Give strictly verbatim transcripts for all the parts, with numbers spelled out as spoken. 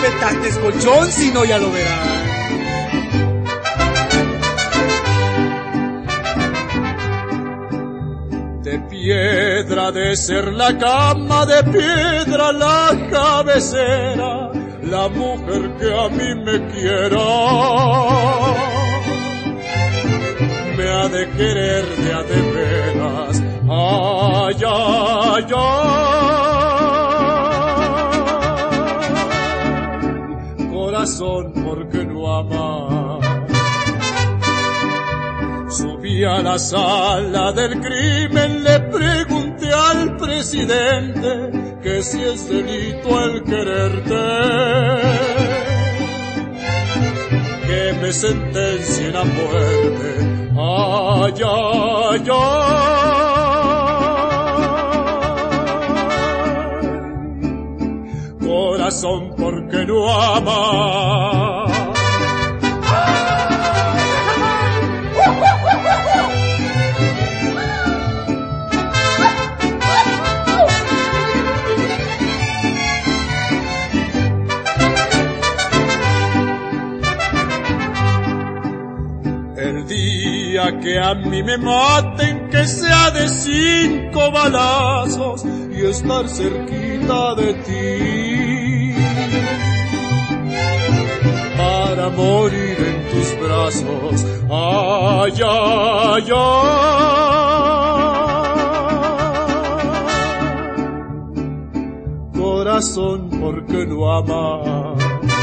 tan descolchón, si no ya lo verás. De piedra de ser la cama, de piedra la cabecera, la mujer que a mí me quiera, me ha de querer de a de veras. Ay, ay, ay, corazón, ¿por qué no ama? Subí a la sala del crimen, le pregunté al presidente que si es delito el quererte, que me sentencien a muerte. Ay, ay, ay, corazón, ¿por qué no ama? El día que a mí me maten, que sea de cinco balazos y estar cerquita de ti, para morir en tus brazos. Ay, ay, ay, corazón, ¿por qué no ama?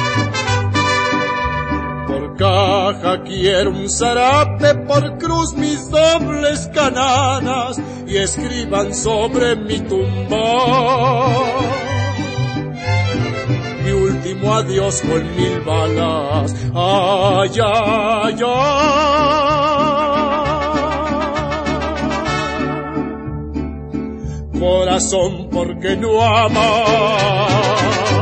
Por caja quiero un zarape, por cruz mis dobles cananas, y escriban sobre mi tumba mi último adiós con mil balas. Ay, ay, ay, corazón, ¿por qué no ama?